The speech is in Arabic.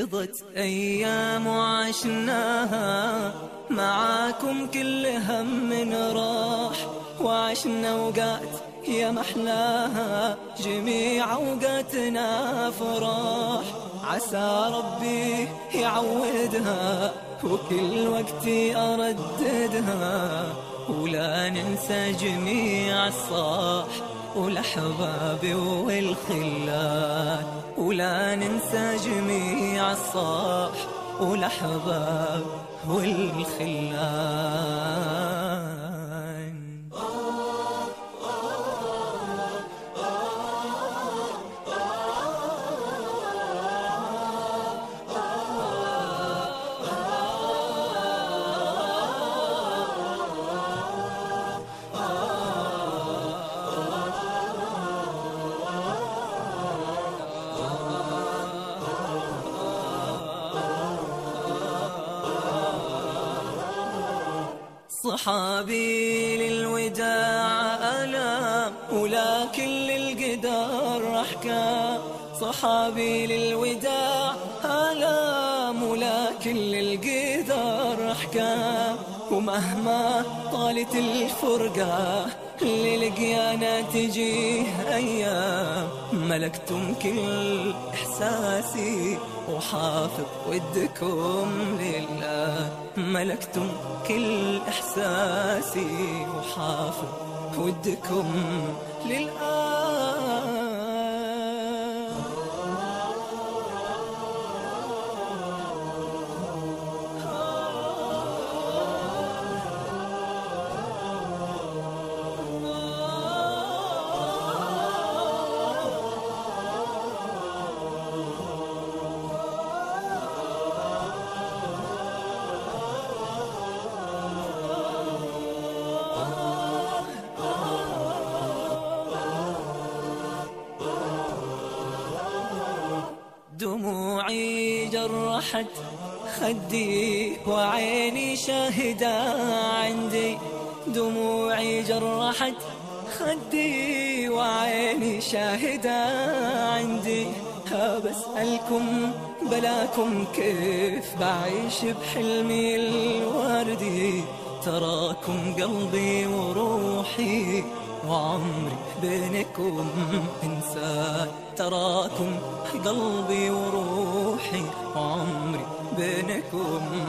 قضت أيام وعشناها معاكم كل هم راح، وعشنا أوقات يا محلاها جميع أوقاتنا فرح. عسى ربي يعودها وكل وقت أرددها، ولا ننسى جميع الصاح والأحباب والخلات، ولا ننسى جميع الصاح والأحباب والخلات. صحابي للوداع ألام ولكن للقدر أحكام، صحابي للوداع ألام ولكن للقدر أحكام، ومهما طالت الفرقة للقيانا تجيه أيام، ملكتم كل إحساسي وحافظ ودكم لله، ملكتم كل إحساسي وحافظ ودكم لله. دموعي جرحت خدي وعيني شاهدة عندي، دموعي جرحت خدي وعيني شاهدة عندي، بسألكم بلاكم كيف بعيش بحلمي الوردي، تراكم قلبي وروحي وعمري بينكم إنسان، تراكم قلبي وروحي وعمري بينكم